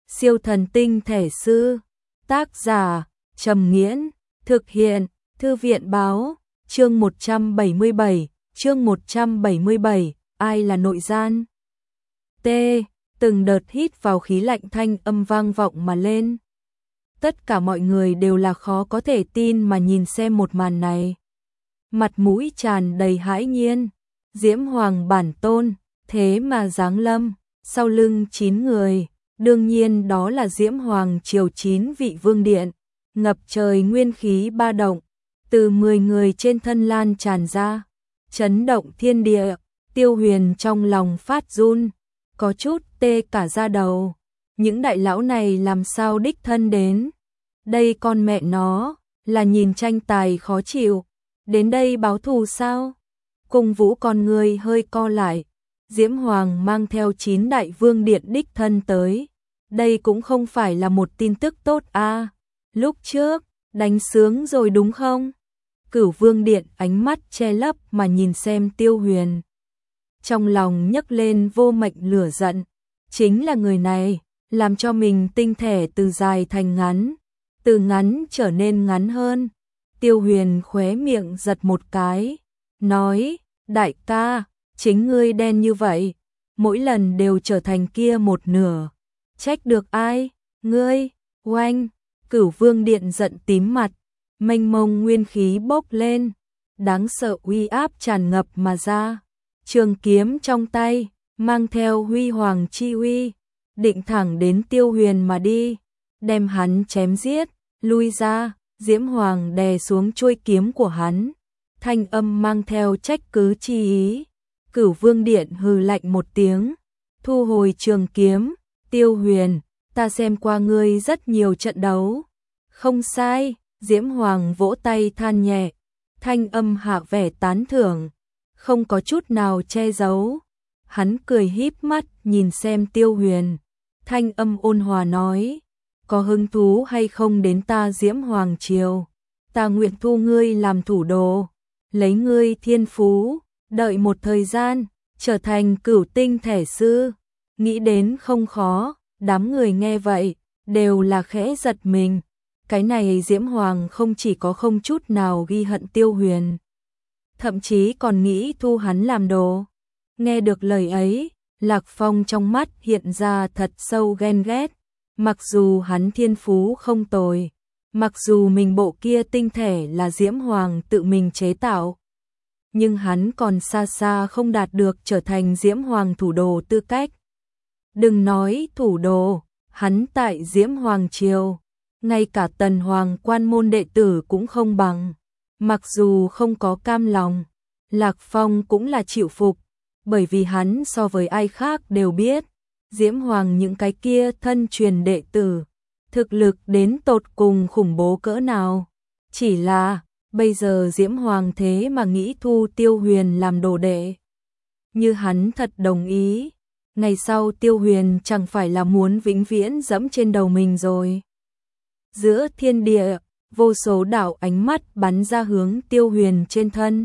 Siêu thần tinh thể sư. Tác giả Trầm Nghiễn. Thực hiện Thư viện Báo. Chương 177. Ai là nội gian? T. Từng đợt hít vào khí lạnh thanh âm vang vọng mà lên. Tất cả mọi người đều là khó có thể tin mà nhìn xem một màn này. Mặt mũi tràn đầy hãi nhiên. Diễm Hoàng bản tôn, thế mà giáng lâm, sau lưng 9 người, đương nhiên đó là Diễm Hoàng triều 9 vị vương điện, ngập trời nguyên khí ba động, từ 10 người trên thân lan tràn ra, chấn động thiên địa. Tiêu Huyền trong lòng phát run, có chút tê cả da đầu. Những đại lão này làm sao đích thân đến? Đây con mẹ nó, là nhìn tranh tài khó chịu, đến đây báo thù sao? Cung Vũ con người hơi co lại, Diễm Hoàng mang theo 9 đại vương điện đích thân tới. Đây cũng không phải là một tin tức tốt a. Lúc trước, đánh sướng rồi đúng không? Cửu vương điện ánh mắt che lấp mà nhìn xem Tiêu Huyền. Trong lòng nhấc lên vô mệnh lửa giận, chính là người này, làm cho mình tinh thể từ dài thành ngắn, từ ngắn trở nên ngắn hơn. Tiêu Huyền khóe miệng giật một cái, nói, đại ca, chính ngươi đen như vậy, mỗi lần đều trở thành kia một nửa, trách được ai, ngươi, oanh. Cửu vương điện giận tím mặt, mênh mông nguyên khí bốc lên, đáng sợ uy áp tràn ngập mà ra. Trường kiếm trong tay, mang theo huy hoàng chi uy, định thẳng đến Tiêu Huyền mà đi, đem hắn chém giết. Lui ra. Diễm Hoàng đè xuống chuôi kiếm của hắn, thanh âm mang theo trách cứ chi ý. Cửu vương điện hừ lạnh một tiếng, thu hồi trường kiếm. Tiêu Huyền, ta xem qua ngươi rất nhiều trận đấu. Không sai. Diễm Hoàng vỗ tay than nhẹ, thanh âm hạ vẻ tán thưởng, không có chút nào che giấu. Hắn cười híp mắt nhìn xem Tiêu Huyền, thanh âm ôn hòa nói, có hứng thú hay không đến ta Diễm Hoàng triều? Ta nguyện thu ngươi làm thủ đồ, lấy ngươi thiên phú, đợi một thời gian, trở thành cửu tinh thể sư. Nghĩ đến không khó. Đám người nghe vậy, đều là khẽ giật mình. Cái này Diễm Hoàng không chỉ có không chút nào ghi hận Tiêu Huyền, thậm chí còn nghĩ thu hắn làm đồ. Nghe được lời ấy, Lạc Phong trong mắt hiện ra thật sâu ghen ghét. Mặc dù hắn thiên phú không tồi, mặc dù mình bộ kia tinh thể là Diễm Hoàng tự mình chế tạo, nhưng hắn còn xa xa không đạt được trở thành Diễm Hoàng thủ đồ tư cách. Đừng nói thủ đồ, hắn tại Diễm Hoàng triều, ngay cả Tần Hoàng quan môn đệ tử cũng không bằng. Mặc dù không có cam lòng, Lạc Phong cũng là chịu phục, bởi vì hắn so với ai khác đều biết, Diễm Hoàng những cái kia thân truyền đệ tử, thực lực đến tột cùng khủng bố cỡ nào. Chỉ là, bây giờ Diễm Hoàng thế mà nghĩ thu Tiêu Huyền làm đồ đệ. Như hắn thật đồng ý, ngày sau Tiêu Huyền chẳng phải là muốn vĩnh viễn dẫm trên đầu mình rồi. Giữa thiên địa, vô số đạo ánh mắt bắn ra hướng Tiêu Huyền trên thân.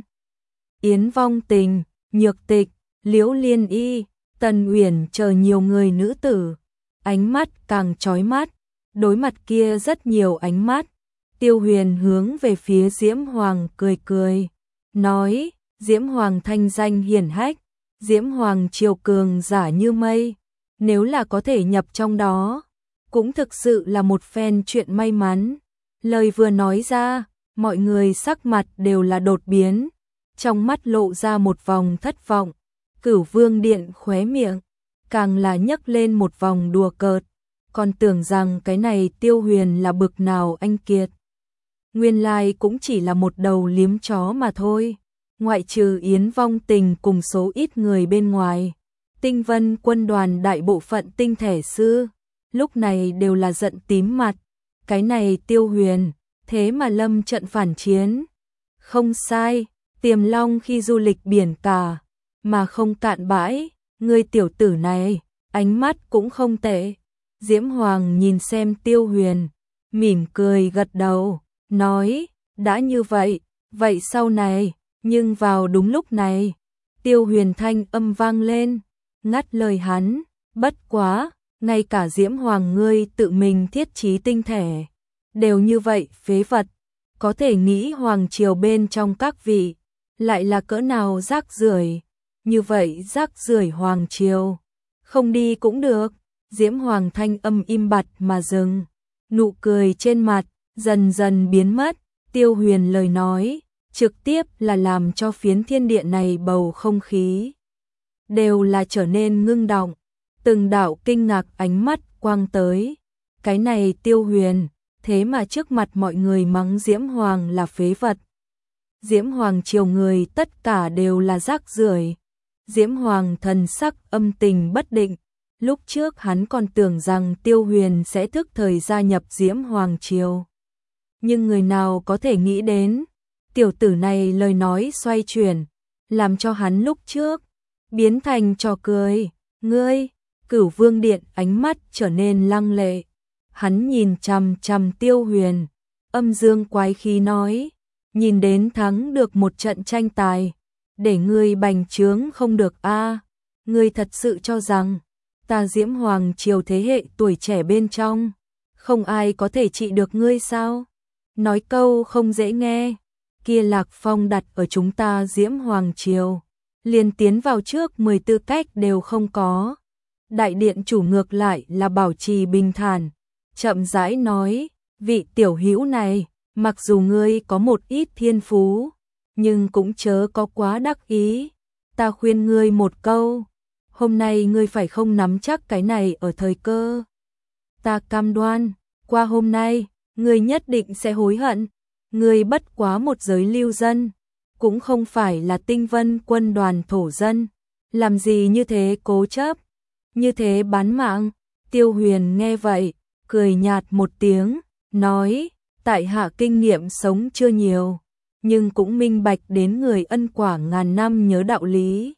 Yến Vong Tình, Nhược Tịch, Liễu Liên Y, Tần Uyển chờ nhiều người nữ tử, ánh mắt càng chói mắt. Đối mặt kia rất nhiều ánh mắt, Tiêu Huyền hướng về phía Diễm Hoàng cười cười, nói, Diễm Hoàng thanh danh hiển hách, Diễm Hoàng triều cường giả như mây, nếu là có thể nhập trong đó, cũng thực sự là một phen chuyện may mắn. Lời vừa nói ra, mọi người sắc mặt đều là đột biến, trong mắt lộ ra một vòng thất vọng. Cửu vương điện khóe miệng, càng là nhấc lên một vòng đùa cợt, còn tưởng rằng cái này Tiêu Huyền là bực nào anh kiệt. Nguyên lai cũng chỉ là một đầu liếm chó mà thôi. Ngoại trừ Yến Vong Tình cùng số ít người bên ngoài, Tinh Vân quân đoàn đại bộ phận tinh thể sư, lúc này đều là giận tím mặt. Cái này Tiêu Huyền, thế mà lâm trận phản chiến. Không sai, Tiềm Long khi du lịch biển cả, mà không cạn bãi, ngươi tiểu tử này, ánh mắt cũng không tệ. Diễm Hoàng nhìn xem Tiêu Huyền, mỉm cười gật đầu, nói, đã như vậy, vậy sau này. Nhưng vào đúng lúc này, Tiêu Huyền thanh âm vang lên, ngắt lời hắn, bất quá, ngay cả Diễm Hoàng ngươi tự mình thiết trí tinh thể, đều như vậy phế vật, có thể nghĩ hoàng triều bên trong các vị, lại là cỡ nào rác rưởi, như vậy rác rưởi hoàng triều, không đi cũng được. Diễm Hoàng thanh âm im bặt mà dừng, nụ cười trên mặt dần dần biến mất, Tiêu Huyền lời nói trực tiếp là làm cho phiến thiên địa này bầu không khí đều là trở nên ngưng động, từng đạo kinh ngạc ánh mắt quang tới. Cái này Tiêu Huyền, thế mà trước mặt mọi người mắng Diễm Hoàng là phế vật. Diễm Hoàng triều người tất cả đều là rác rưởi. Diễm Hoàng thần sắc âm tình bất định, lúc trước hắn còn tưởng rằng Tiêu Huyền sẽ thức thời gia nhập Diễm Hoàng triều. Nhưng người nào có thể nghĩ đến, tiểu tử này lời nói xoay chuyển, làm cho hắn lúc trước biến thành trò cười. Ngươi, Cửu Vương Điện ánh mắt trở nên lăng lệ. Hắn nhìn chằm chằm Tiêu Huyền, âm dương quái khí nói, nhìn đến thắng được một trận tranh tài, để ngươi bành trướng không được a? Ngươi thật sự cho rằng ta Diễm Hoàng triều thế hệ tuổi trẻ bên trong, không ai có thể trị được ngươi sao? Nói câu không dễ nghe, kia Lạc Phong đặt ở chúng ta Diễm Hoàng triều, liền tiến vào trước 10 tư cách đều không có. Đại điện chủ ngược lại là bảo trì bình thản, chậm rãi nói, vị tiểu hữu này, mặc dù ngươi có một ít thiên phú, nhưng cũng chớ có quá đắc ý. Ta khuyên ngươi một câu, hôm nay ngươi phải không nắm chắc cái này ở thời cơ. Ta cam đoan, qua hôm nay, ngươi nhất định sẽ hối hận. Ngươi bất quá một giới lưu dân, cũng không phải là Tinh Vân quân đoàn thổ dân, làm gì như thế cố chấp, như thế bán mạng. Tiêu Huyền nghe vậy, cười nhạt một tiếng, nói, tại hạ kinh nghiệm sống chưa nhiều, nhưng cũng minh bạch đến người ân quả ngàn năm nhớ đạo lý.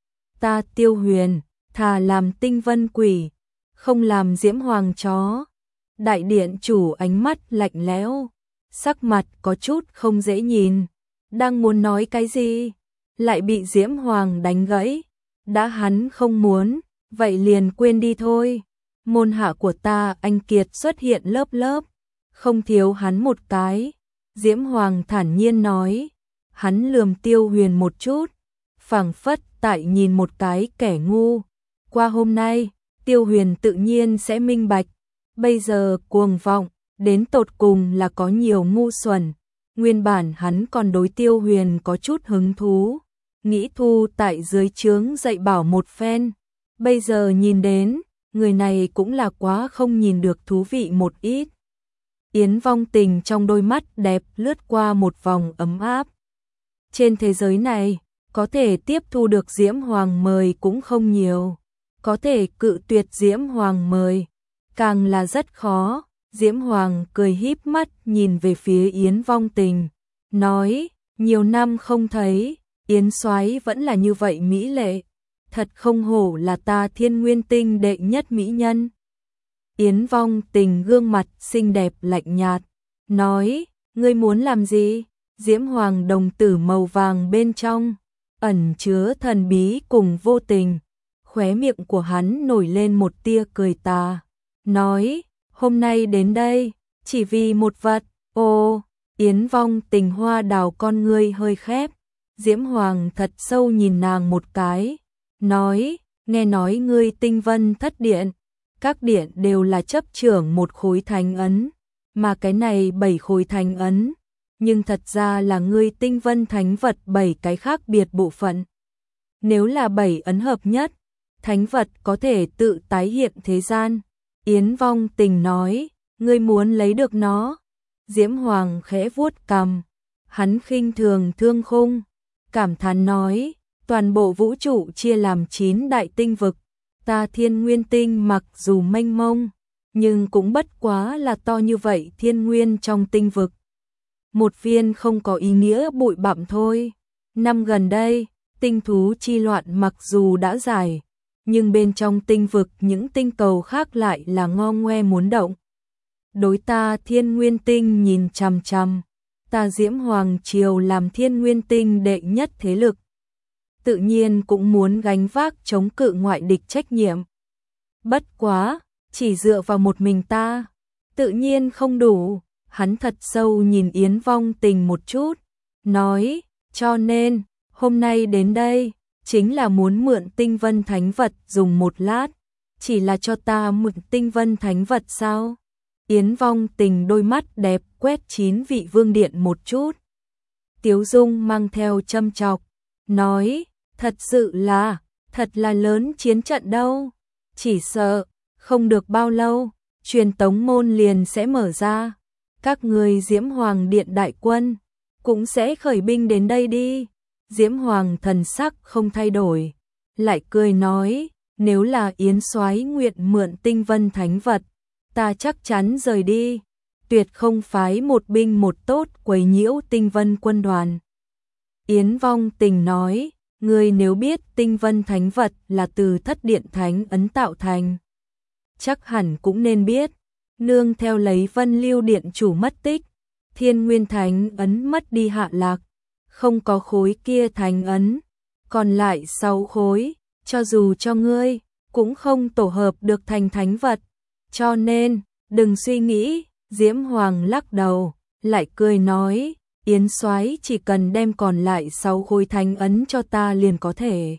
Ta Tiêu Huyền, thà làm tinh vân quỷ, không làm Diễm Hoàng chó. Đại điện chủ ánh mắt lạnh lẽo, sắc mặt có chút không dễ nhìn, đang muốn nói cái gì, lại bị Diễm Hoàng đánh gãy. Đã hắn không muốn, vậy liền quên đi thôi. Môn hạ của ta anh kiệt xuất hiện lớp lớp, không thiếu hắn một cái. Diễm Hoàng thản nhiên nói, hắn lườm Tiêu Huyền một chút, phảng phất tại nhìn một cái kẻ ngu. Qua hôm nay, Tiêu Huyền tự nhiên sẽ minh bạch, bây giờ cuồng vọng, đến tột cùng là có nhiều ngu xuẩn. Nguyên bản hắn còn đối Tiêu Huyền có chút hứng thú, nghĩ thu tại dưới trướng dạy bảo một phen. Bây giờ nhìn đến, người này cũng là quá không nhìn được thú vị một ít. Yến Vong Tình trong đôi mắt đẹp lướt qua một vòng ấm áp. Trên thế giới này, có thể tiếp thu được Diễm Hoàng mời cũng không nhiều, có thể cự tuyệt Diễm Hoàng mời, càng là rất khó. Diễm Hoàng cười híp mắt nhìn về phía Yến Vong Tình, nói, nhiều năm không thấy, Yến soái vẫn là như vậy mỹ lệ, thật không hổ là ta Thiên Nguyên Tinh đệ nhất mỹ nhân. Yến Vong Tình gương mặt xinh đẹp lạnh nhạt, nói, ngươi muốn làm gì? Diễm Hoàng đồng tử màu vàng bên trong, ẩn chứa thần bí cùng vô tình, khóe miệng của hắn nổi lên một tia cười tà, nói, hôm nay đến đây, chỉ vì một vật. Ô, Yến Vong Tình hoa đào con ngươi hơi khép, Diễm Hoàng thật sâu nhìn nàng một cái, nói, nghe nói ngươi Tinh Vân thất điện, các điện đều là chấp trưởng một khối thánh ấn, mà cái này 7 khối thánh ấn, nhưng thật ra là ngươi Tinh Vân thánh vật 7 cái khác biệt bộ phận. Nếu là 7 ấn hợp nhất, thánh vật có thể tự tái hiện thế gian. Yến Vong Tình nói, ngươi muốn lấy được nó. Diễm Hoàng khẽ vuốt cằm, hắn khinh thường thương khung, cảm thán nói, toàn bộ vũ trụ chia làm 9 đại tinh vực, ta Thiên Nguyên Tinh mặc dù mênh mông, nhưng cũng bất quá là to như vậy thiên nguyên trong tinh vực. Một viên không có ý nghĩa bụi bặm thôi. Năm gần đây, tinh thú chi loạn mặc dù đã giải, nhưng bên trong tinh vực những tinh cầu khác lại là ngo ngoe muốn động. Đối ta Thiên Nguyên Tinh nhìn chằm chằm, ta Diễm Hoàng triều làm Thiên Nguyên Tinh đệ nhất thế lực, tự nhiên cũng muốn gánh vác chống cự ngoại địch trách nhiệm. Bất quá, chỉ dựa vào một mình ta, tự nhiên không đủ. Hắn thật sâu nhìn Yến Vong Tình một chút, nói, cho nên, hôm nay đến đây, chính là muốn mượn tinh vân thánh vật dùng một lát, chỉ là cho ta mượn tinh vân thánh vật sao? Yến Vong Tình đôi mắt đẹp quét 9 vị vương điện một chút. Tiếu dung mang theo châm chọc, nói, thật là lớn chiến trận đâu, chỉ sợ, không được bao lâu, truyền tống môn liền sẽ mở ra, các người Diễm Hoàng Điện đại quân, cũng sẽ khởi binh đến đây đi. Diễm Hoàng thần sắc không thay đổi, lại cười nói, nếu là Yến Soái nguyện mượn tinh vân thánh vật, ta chắc chắn rời đi, tuyệt không phái một binh một tốt quấy nhiễu tinh vân quân đoàn. Yến Vong Tình nói, ngươi nếu biết tinh vân thánh vật là từ Thất Điện Thánh ấn tạo thành, chắc hẳn cũng nên biết, nương theo lấy Vân Lưu Điện chủ mất tích, Thiên Nguyên Thánh ấn mất đi hạ lạc, không có khối kia thánh ấn, còn lại 6 khối, cho dù cho ngươi, cũng không tổ hợp được thành thánh vật, cho nên, đừng suy nghĩ. Diễm Hoàng lắc đầu, lại cười nói, Yến Soái chỉ cần đem còn lại 6 khối thánh ấn cho ta liền có thể.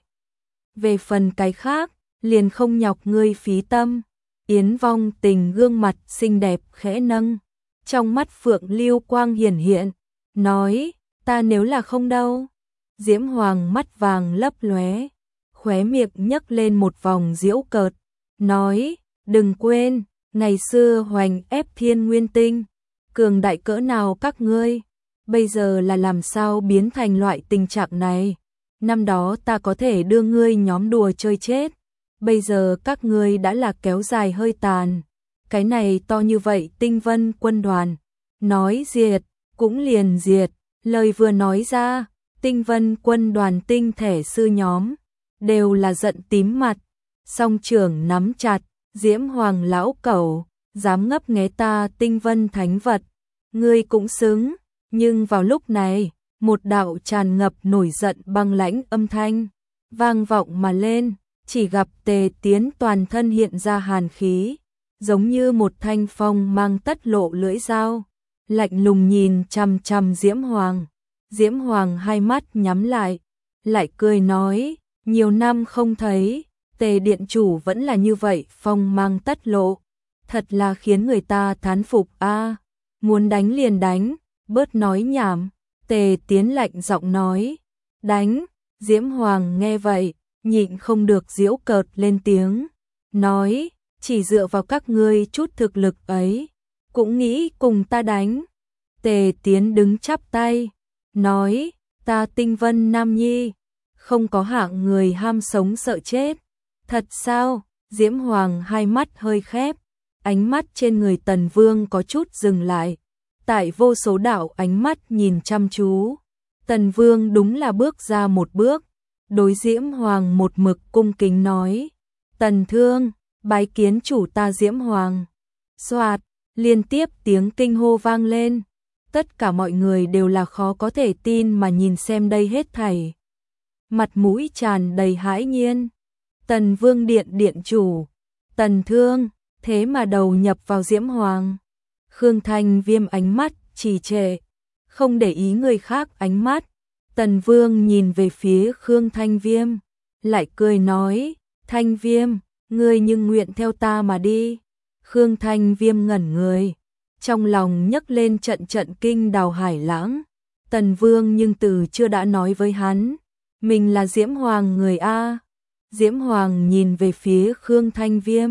Về phần cái khác, liền không nhọc ngươi phí tâm. Yến Vong Tình gương mặt xinh đẹp khẽ nâng, trong mắt phượng lưu quang hiển hiện, nói, ta nếu là không đâu. Diễm Hoàng mắt vàng lấp lóe, khóe miệng nhấc lên một vòng giễu cợt, nói, đừng quên, ngày xưa hoành ép Thiên Nguyên Tinh, cường đại cỡ nào các ngươi, bây giờ là làm sao biến thành loại tình trạng này. Năm đó ta có thể đưa ngươi nhóm đùa chơi chết, bây giờ các ngươi đã là kéo dài hơi tàn. Cái này to như vậy tinh vân quân đoàn, nói diệt, cũng liền diệt. Lời vừa nói ra, tinh vân quân đoàn tinh thể sư nhóm, đều là giận tím mặt, song trưởng nắm chặt. Diễm Hoàng lão cẩu, dám ngấp nghé ta tinh vân thánh vật, ngươi cũng xứng. Nhưng vào lúc này, một đạo tràn ngập nổi giận băng lãnh âm thanh, vang vọng mà lên, chỉ gặp Tề Tiến toàn thân hiện ra hàn khí, giống như một thanh phong mang tất lộ lưỡi dao, lạnh lùng nhìn chằm chằm Diễm Hoàng. Diễm Hoàng hai mắt nhắm lại cười nói, nhiều năm không thấy, Tề điện chủ vẫn là như vậy phong mang tất lộ, thật là khiến người ta thán phục a. Muốn đánh liền đánh, bớt nói nhảm. Tề Tiến lạnh giọng nói, đánh. Diễm Hoàng nghe vậy, nhịn không được giễu cợt lên tiếng, nói, chỉ dựa vào các ngươi chút thực lực ấy, cũng nghĩ cùng ta đánh. Tề Tiến đứng chắp tay, nói, ta tinh vân nam nhi, không có hạng người ham sống sợ chết. Thật sao? Diễm Hoàng hai mắt hơi khép, ánh mắt trên người Tần Vương có chút dừng lại. Tại vô số đạo ánh mắt nhìn chăm chú, Tần Vương đúng là bước ra một bước, đối Diễm Hoàng một mực cung kính nói, Tần Thương, bái kiến chủ ta Diễm Hoàng. Soạt, liên tiếp tiếng kinh hô vang lên, tất cả mọi người đều là khó có thể tin mà nhìn xem đây hết thảy. Mặt mũi tràn đầy hãi nhiên. Tần Vương điện điện chủ, Tần Thương, thế mà đầu nhập vào Diễm Hoàng. Khương Thanh Viêm ánh mắt trì trệ, không để ý người khác ánh mắt. Tần Vương nhìn về phía Khương Thanh Viêm, lại cười nói, Thanh Viêm, ngươi nhưng nguyện theo ta mà đi. Khương Thanh Viêm ngẩn người, trong lòng nhấc lên trận trận kinh đào hải lãng. Tần Vương nhưng từ chưa đã nói với hắn, mình là Diễm Hoàng người A. Diễm Hoàng nhìn về phía Khương Thanh Viêm,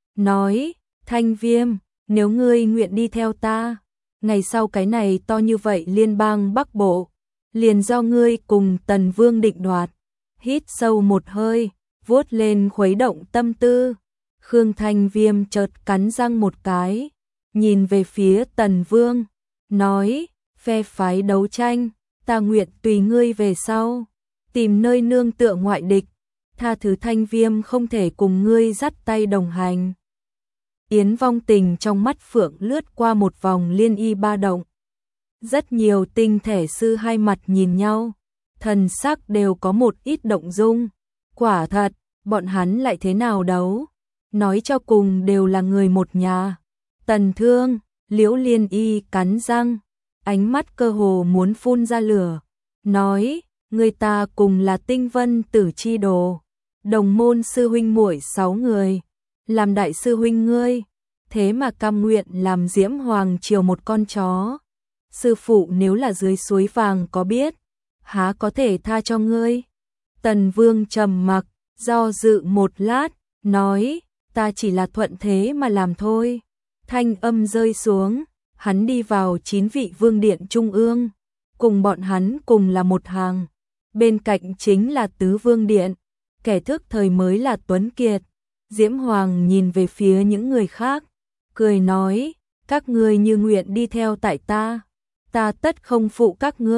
nói, Thanh Viêm, nếu ngươi nguyện đi theo ta, ngày sau cái này to như vậy liên bang Bắc Bộ, liền do ngươi cùng Tần Vương định đoạt. Hít sâu một hơi, vuốt lên khuấy động tâm tư. Khương Thanh Viêm chợt cắn răng một cái, nhìn về phía Tần Vương, nói, phe phái đấu tranh, ta nguyện tùy ngươi về sau, tìm nơi nương tựa ngoại địch, tha thứ Thanh Viêm không thể cùng ngươi dắt tay đồng hành. Yến Vong Tình trong mắt phượng lướt qua một vòng liên y ba động. Rất nhiều tinh thể sư hai mặt nhìn nhau, thần sắc đều có một ít động dung. Quả thật, bọn hắn lại thế nào đấu? nói cho cùng đều là người một nhà. Tần Thương, Liễu Liên Y cắn răng, ánh mắt cơ hồ muốn phun ra lửa, nói, người ta cùng là Tinh Vân Tử chi đồ, đồng môn sư huynh muội 6 người, làm đại sư huynh ngươi, thế mà cam nguyện làm Diễm Hoàng chiều một con chó. Sư phụ nếu là dưới suối vàng có biết, há có thể tha cho ngươi. Tần Vương trầm mặc, do dự một lát, nói, ta chỉ là thuận thế mà làm thôi. Thanh âm rơi xuống, hắn đi vào 9 vị vương điện trung ương, cùng bọn hắn cùng là một hàng. Bên cạnh chính là tứ vương điện, kẻ thức thời mới là Tuấn Kiệt. Diễm Hoàng nhìn về phía những người khác, cười nói, các ngươi như nguyện đi theo tại ta tất không phụ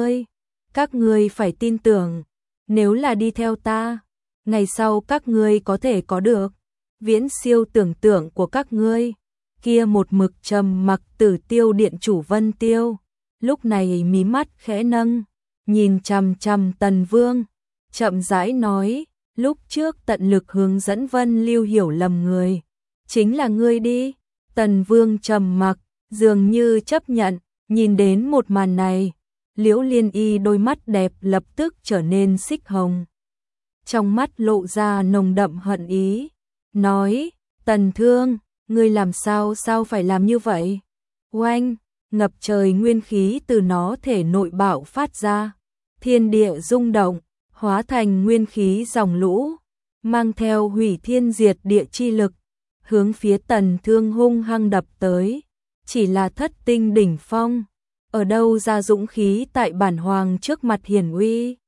các ngươi phải tin tưởng, nếu là đi theo ta, ngày sau các ngươi có thể có được, viễn siêu tưởng tượng của các ngươi. Kia một mực trầm mặc Tử Tiêu điện chủ Vân Tiêu, lúc này mí mắt khẽ nâng, nhìn chằm chằm Tần Vương, chậm rãi nói, lúc trước tận lực hướng dẫn Vân Lưu hiểu lầm người, chính là ngươi đi. Tần Vương trầm mặc, dường như chấp nhận, nhìn đến một màn này, Liễu Liên Y đôi mắt đẹp lập tức trở nên xích hồng. Trong mắt lộ ra nồng đậm hận ý, nói, Tần Thương, ngươi làm sao phải làm như vậy? Oanh, ngập trời nguyên khí từ nó thể nội bạo phát ra, thiên địa rung động, hóa thành nguyên khí dòng lũ, mang theo hủy thiên diệt địa chi lực, hướng phía Tần Thương hung hăng đập tới. Chỉ là thất tinh đỉnh phong, ở đâu ra dũng khí tại bản hoàng trước mặt hiển uy.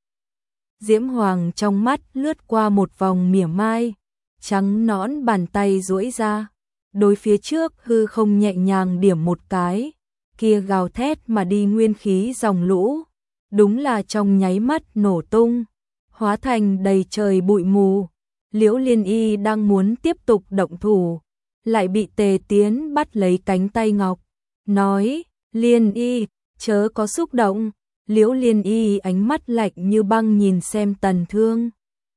Diễm Hoàng trong mắt lướt qua một vòng mỉa mai, trắng nõn bàn tay duỗi ra, đối phía trước hư không nhẹ nhàng điểm một cái, kia gào thét mà đi nguyên khí dòng lũ, đúng là trong nháy mắt nổ tung, hóa thành đầy trời bụi mù. Liễu Liên Y đang muốn tiếp tục động thủ, lại bị Tề Tiến bắt lấy cánh tay ngọc, nói, Liên Y, chớ có xúc động. Liễu Liên Y ánh mắt lạnh như băng nhìn xem Tần Thương,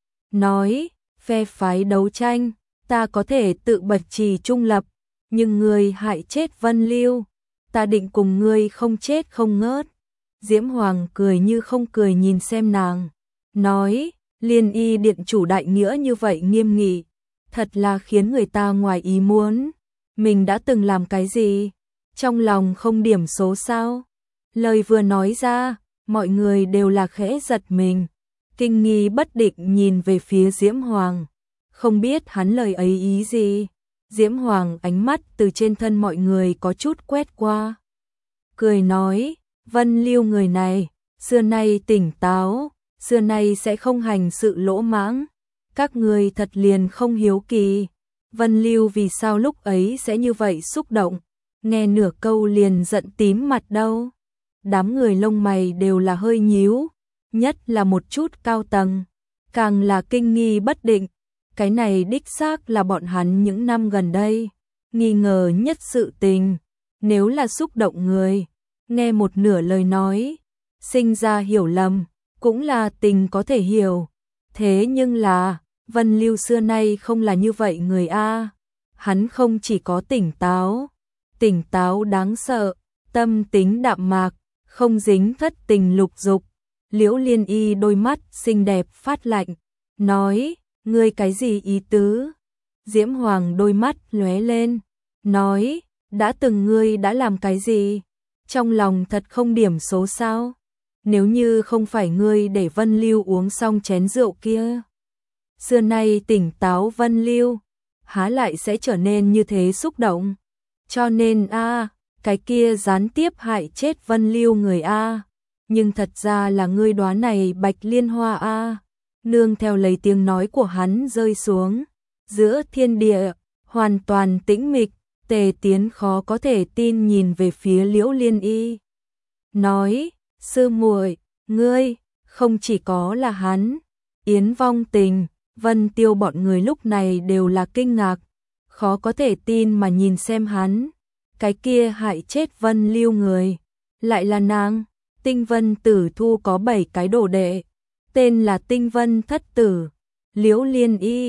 nói, phe phái đấu tranh, ta có thể tự bật trì trung lập, nhưng ngươi hại chết Vân Lưu, ta định cùng ngươi không chết không ngớt. Diễm Hoàng cười như không cười nhìn xem nàng, nói, Liên Y điện chủ đại nghĩa như vậy nghiêm nghị, thật là khiến người ta ngoài ý muốn. Mình đã từng làm cái gì? Trong lòng không điểm số sao? Lời vừa nói ra, mọi người đều là khẽ giật mình, kinh nghi bất định nhìn về phía Diễm Hoàng, không biết hắn lời ấy ý gì. Diễm Hoàng ánh mắt từ trên thân mọi người có chút quét qua, cười nói, Vân Lưu người này, xưa nay tỉnh táo, xưa nay sẽ không hành sự lỗ mãng, các người thật liền không hiếu kỳ. Vân Lưu vì sao lúc ấy sẽ như vậy xúc động, nghe nửa câu liền giận tím mặt đâu. Đám người lông mày đều là hơi nhíu, nhất là một chút cao tầng, càng là kinh nghi bất định. Cái này đích xác là bọn hắn những năm gần đây nghi ngờ nhất sự tình. Nếu là xúc động người, nghe một nửa lời nói, sinh ra hiểu lầm, cũng là tình có thể hiểu. Thế nhưng là, Vân Lưu xưa nay không là như vậy người a. Hắn không chỉ có tỉnh táo đáng sợ, tâm tính đạm mạc, không dính thất tình lục dục. Liễu Liên Y đôi mắt xinh đẹp phát lạnh, nói, ngươi cái gì ý tứ? Diễm Hoàng đôi mắt lóe lên, nói, đã từng ngươi đã làm cái gì? Trong lòng thật không điểm số sao? Nếu như không phải ngươi để Vân Lưu uống xong chén rượu kia, xưa nay tỉnh táo Vân Lưu, há lại sẽ trở nên như thế xúc động. Cho nên cái kia gián tiếp hại chết Vân Lưu người nhưng thật ra là ngươi đoán này Bạch Liên Hoa Nương theo lấy tiếng nói của hắn rơi xuống, giữa thiên địa hoàn toàn tĩnh mịch. Tề Tiến khó có thể tin nhìn về phía Liễu Liên Y, nói, sư muội, ngươi, không chỉ có là hắn, Yến Vong Tình, Vân Tiêu bọn người lúc này đều là kinh ngạc, khó có thể tin mà nhìn xem hắn, cái kia hại chết Vân Lưu người, lại là nàng. Tinh Vân Tử Thu có 7 cái đồ đệ, tên là Tinh Vân Thất Tử. Liễu Liên Y,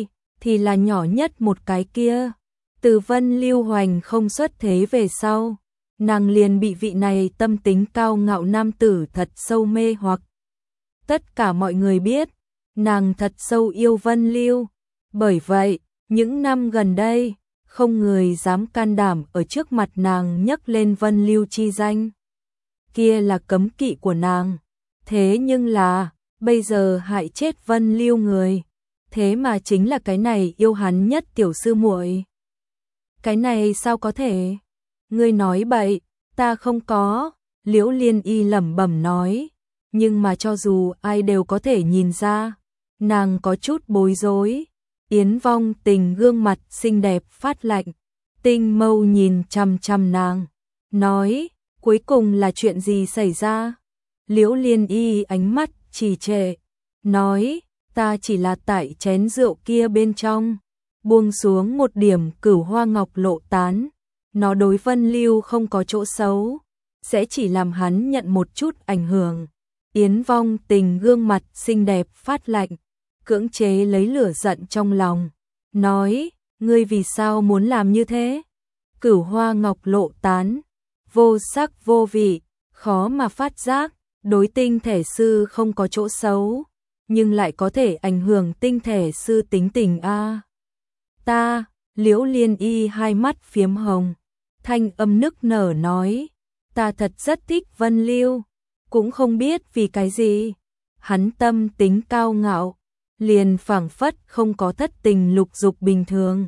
thì là nhỏ nhất một cái kia. Từ Vân Lưu Hoành không xuất thế về sau, nàng liền bị vị này tâm tính cao ngạo nam tử thật sâu mê hoặc. Tất cả mọi người biết, nàng thật sâu yêu Vân Lưu. Bởi vậy, những năm gần đây, không người dám can đảm ở trước mặt nàng nhắc lên Vân Lưu chi danh. Kia là cấm kỵ của nàng. Thế nhưng là, bây giờ hại chết Vân Lưu người, thế mà chính là cái này yêu hắn nhất tiểu sư muội. Cái này sao có thể? Ngươi nói bậy, ta không có, Liễu Liên Y lẩm bẩm nói, nhưng mà cho dù ai đều có thể nhìn ra, nàng có chút bối rối. Yến Vong Tình gương mặt xinh đẹp phát lạnh, tinh mâu nhìn chằm chằm nàng, nói, cuối cùng là chuyện gì xảy ra? Liễu Liên Y ánh mắt trì trệ, nói, ta chỉ là tại chén rượu kia bên trong, buông xuống một điểm cửu hoa ngọc lộ tán, nó đối Vân Lưu không có chỗ xấu, sẽ chỉ làm hắn nhận một chút ảnh hưởng. Yến Vong Tình gương mặt xinh đẹp phát lạnh, cưỡng chế lấy lửa giận trong lòng, nói, ngươi vì sao muốn làm như thế? Cửu hoa ngọc lộ tán, vô sắc vô vị, khó mà phát giác, đối tinh thể sư không có chỗ xấu, nhưng lại có thể ảnh hưởng tinh thể sư tính tình a. Ta, Liễu Liên Y hai mắt phiếm hồng, thanh âm nức nở nói, ta thật rất thích Vân Lưu, cũng không biết vì cái gì, hắn tâm tính cao ngạo, liền phảng phất không có thất tình lục dục bình thường.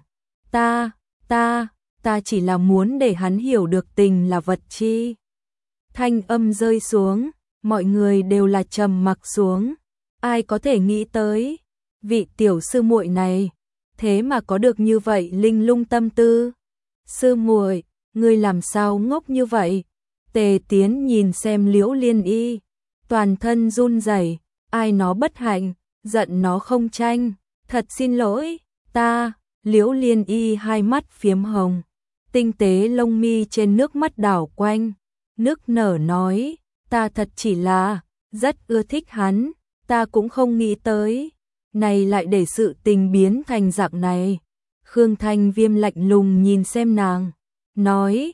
Ta chỉ là muốn để hắn hiểu được tình là vật chi. Thanh âm rơi xuống, mọi người đều là trầm mặc xuống. Ai có thể nghĩ tới, vị tiểu sư muội này, thế mà có được như vậy linh lung tâm tư. Sư muội, ngươi làm sao ngốc như vậy? Tề Tiến nhìn xem Liễu Liên Y, toàn thân run rẩy, ai nó bất hạnh, giận nó không tranh, thật xin lỗi, ta, Liễu Liên Y hai mắt phiếm hồng, tinh tế lông mi trên nước mắt đảo quanh, nức nở nói, ta thật chỉ là, rất ưa thích hắn, ta cũng không nghĩ tới, này lại để sự tình biến thành dạng này. Khương Thanh Viêm lạnh lùng nhìn xem nàng, nói,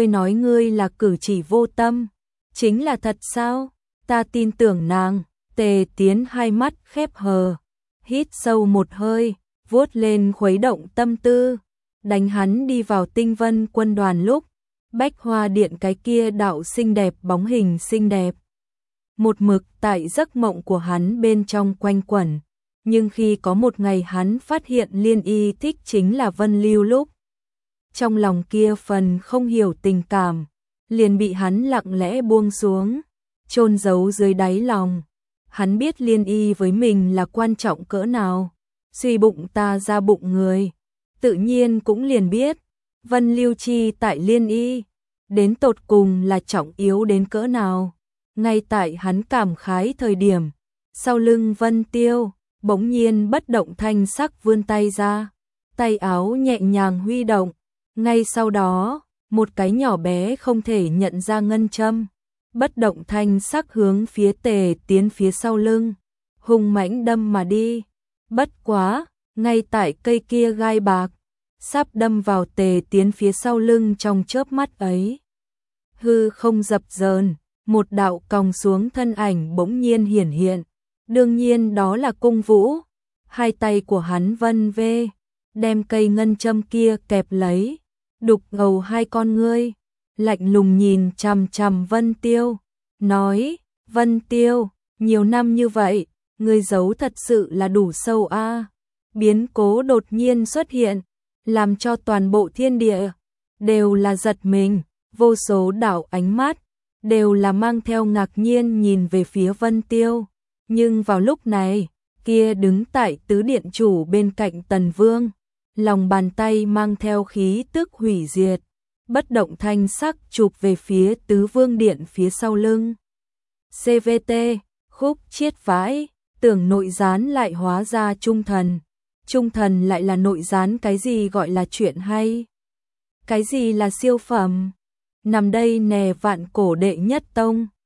ngươi là cử chỉ vô tâm, chính là thật sao? Ta tin tưởng nàng. Tề Tiến hai mắt khép hờ, hít sâu một hơi, vuốt lên khuấy động tâm tư, đánh hắn đi vào Tinh Vân quân đoàn lúc, Bách Hoa Điện cái kia đạo xinh đẹp bóng hình xinh đẹp. Một mực tại giấc mộng của hắn bên trong quanh quẩn, nhưng khi có một ngày hắn phát hiện Liên Y thích chính là Vân Lưu lúc, trong lòng kia phần không hiểu tình cảm, liền bị hắn lặng lẽ buông xuống, chôn giấu dưới đáy lòng. Hắn biết Liên Y với mình là quan trọng cỡ nào, suy bụng ta ra bụng người, tự nhiên cũng liền biết, Vân Lưu chi tại Liên Y, đến tột cùng là trọng yếu đến cỡ nào. Ngay tại hắn cảm khái thời điểm, sau lưng Vân Tiêu, bỗng nhiên bất động thanh sắc vươn tay ra, tay áo nhẹ nhàng huy động, ngay sau đó, một cái nhỏ bé không thể nhận ra ngân châm, bất động thanh sắc hướng phía Tề Tiến phía sau lưng, hung mãnh đâm mà đi. Bất quá, ngay tại cây kia gai bạc, sắp đâm vào Tề Tiến phía sau lưng trong chớp mắt ấy. Hư không dập dờn, một đạo còng xuống thân ảnh bỗng nhiên hiển hiện, đương nhiên đó là Cung Vũ, hai tay của hắn vân vê, đem cây ngân châm kia kẹp lấy, đục ngầu hai con ngươi, lạnh lùng nhìn chằm chằm Vân Tiêu, nói, Vân Tiêu, nhiều năm như vậy, ngươi giấu thật sự là đủ sâu a. Biến cố đột nhiên xuất hiện, làm cho toàn bộ thiên địa đều là giật mình, vô số đạo ánh mắt đều là mang theo ngạc nhiên nhìn về phía Vân Tiêu, nhưng vào lúc này, kia đứng tại tứ điện chủ bên cạnh Tần Vương, lòng bàn tay mang theo khí tức hủy diệt, bất động thanh sắc chụp về phía tứ vương điện phía sau lưng. CVT, khúc chiết vãi, tưởng nội gián lại hóa ra trung thần. Trung thần lại là nội gián, cái gì gọi là chuyện hay? Cái gì là siêu phẩm? Nằm đây nè vạn cổ đệ nhất tông.